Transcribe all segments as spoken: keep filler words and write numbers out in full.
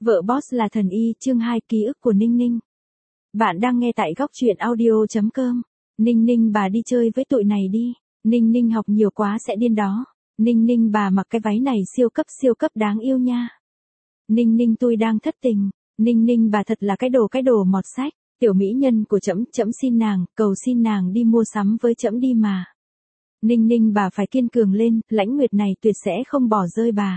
Vợ boss là thần y, chương hai, ký ức của Ninh Ninh. Bạn đang nghe tại góc truyện audio chấm com. Ninh Ninh bà đi chơi với tụi này đi. Ninh Ninh học nhiều quá sẽ điên đó. Ninh Ninh bà mặc cái váy này siêu cấp siêu cấp đáng yêu nha. Ninh Ninh tôi đang thất tình. Ninh Ninh bà thật là cái đồ cái đồ mọt sách. Tiểu mỹ nhân của trẫm, trẫm xin nàng, cầu xin nàng đi mua sắm với trẫm đi mà. Ninh Ninh bà phải kiên cường lên, Lãnh Nguyệt này tuyệt sẽ không bỏ rơi bà.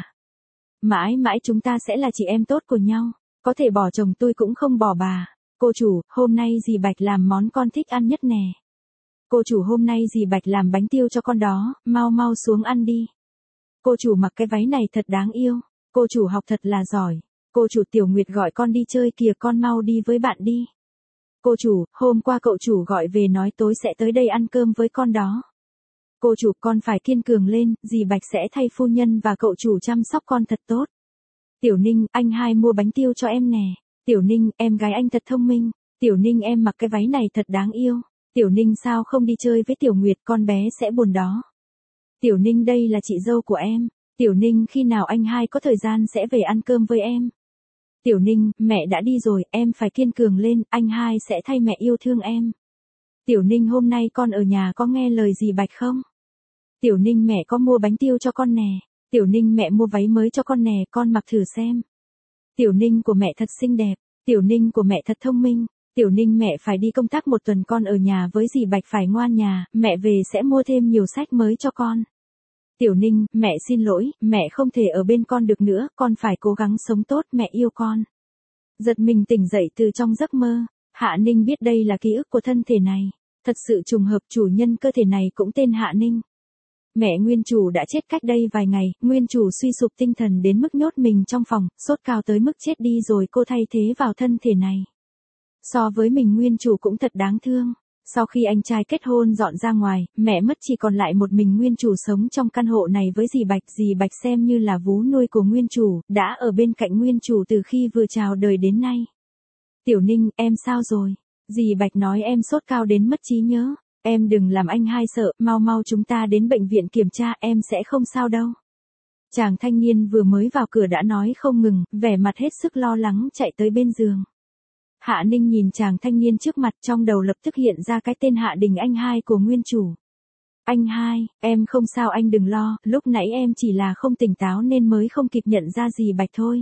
Mãi mãi chúng ta sẽ là chị em tốt của nhau, có thể bỏ chồng tôi cũng không bỏ bà. Cô chủ, hôm nay dì Bạch làm món con thích ăn nhất nè. Cô chủ hôm nay dì Bạch làm bánh tiêu cho con đó, mau mau xuống ăn đi. Cô chủ mặc cái váy này thật đáng yêu, cô chủ học thật là giỏi. Cô chủ Tiểu Nguyệt gọi con đi chơi kìa, con mau đi với bạn đi. Cô chủ, hôm qua cậu chủ gọi về nói tối sẽ tới đây ăn cơm với con đó. Cô chủ, con phải kiên cường lên, dì Bạch sẽ thay phu nhân và cậu chủ chăm sóc con thật tốt. Tiểu Ninh, anh hai mua bánh tiêu cho em nè. Tiểu Ninh, em gái anh thật thông minh. Tiểu Ninh em mặc cái váy này thật đáng yêu. Tiểu Ninh sao không đi chơi với Tiểu Nguyệt, con bé sẽ buồn đó. Tiểu Ninh đây là chị dâu của em. Tiểu Ninh khi nào anh hai có thời gian sẽ về ăn cơm với em. Tiểu Ninh, mẹ đã đi rồi, em phải kiên cường lên, anh hai sẽ thay mẹ yêu thương em. Tiểu Ninh hôm nay con ở nhà có nghe lời dì Bạch không? Tiểu Ninh mẹ có mua bánh tiêu cho con nè. Tiểu Ninh mẹ mua váy mới cho con nè, con mặc thử xem. Tiểu Ninh của mẹ thật xinh đẹp. Tiểu Ninh của mẹ thật thông minh. Tiểu Ninh mẹ phải đi công tác một tuần, con ở nhà với dì Bạch phải ngoan nhà, mẹ về sẽ mua thêm nhiều sách mới cho con. Tiểu Ninh, mẹ xin lỗi, mẹ không thể ở bên con được nữa, con phải cố gắng sống tốt, mẹ yêu con. Giật mình tỉnh dậy từ trong giấc mơ, Hạ Ninh biết đây là ký ức của thân thể này. Thật sự trùng hợp, chủ nhân cơ thể này cũng tên Hạ Ninh. Mẹ nguyên chủ đã chết cách đây vài ngày, nguyên chủ suy sụp tinh thần đến mức nhốt mình trong phòng, sốt cao tới mức chết đi rồi cô thay thế vào thân thể này. So với mình nguyên chủ cũng thật đáng thương. Sau khi anh trai kết hôn dọn ra ngoài, mẹ mất chỉ còn lại một mình nguyên chủ sống trong căn hộ này với dì Bạch. Dì Bạch xem như là vú nuôi của nguyên chủ, đã ở bên cạnh nguyên chủ từ khi vừa chào đời đến nay. Tiểu Ninh, em sao rồi? Dì Bạch nói em sốt cao đến mất trí nhớ. Em đừng làm anh hai sợ, mau mau chúng ta đến bệnh viện kiểm tra, em sẽ không sao đâu. Chàng thanh niên vừa mới vào cửa đã nói không ngừng, vẻ mặt hết sức lo lắng chạy tới bên giường. Hạ Ninh nhìn chàng thanh niên trước mặt, trong đầu lập tức hiện ra cái tên Hạ Đình, anh hai của nguyên chủ. Anh hai, em không sao, anh đừng lo, lúc nãy em chỉ là không tỉnh táo nên mới không kịp nhận ra dì Bạch thôi.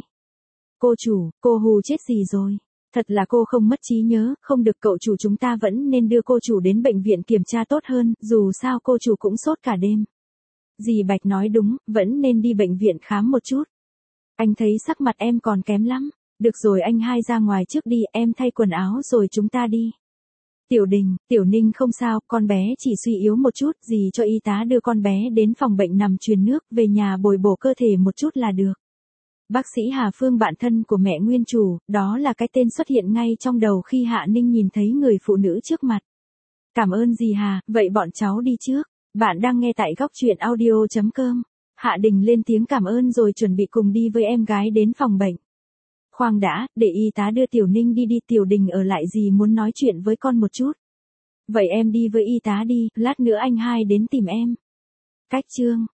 Cô chủ, cô hù chết gì rồi? Thật là cô không mất trí nhớ, không được, cậu chủ chúng ta vẫn nên đưa cô chủ đến bệnh viện kiểm tra tốt hơn, dù sao cô chủ cũng sốt cả đêm. Dì Bạch nói đúng, vẫn nên đi bệnh viện khám một chút. Anh thấy sắc mặt em còn kém lắm. Được rồi, anh hai ra ngoài trước đi, em thay quần áo rồi chúng ta đi. Tiểu Đình, Tiểu Ninh không sao, con bé chỉ suy yếu một chút, dì cho y tá đưa con bé đến phòng bệnh nằm truyền nước, về nhà bồi bổ cơ thể một chút là được. Bác sĩ Hà Phương, bạn thân của mẹ nguyên chủ, đó là cái tên xuất hiện ngay trong đầu khi Hạ Ninh nhìn thấy người phụ nữ trước mặt. Cảm ơn dì Hà, vậy bọn cháu đi trước. Bạn đang nghe tại góc truyện audio chấm com. Hạ Đình lên tiếng cảm ơn rồi chuẩn bị cùng đi với em gái đến phòng bệnh. Khoan đã, để y tá đưa Tiểu Ninh đi đi. Tiểu Đình ở lại, dì muốn nói chuyện với con một chút. Vậy em đi với y tá đi, lát nữa anh hai đến tìm em. Cách chương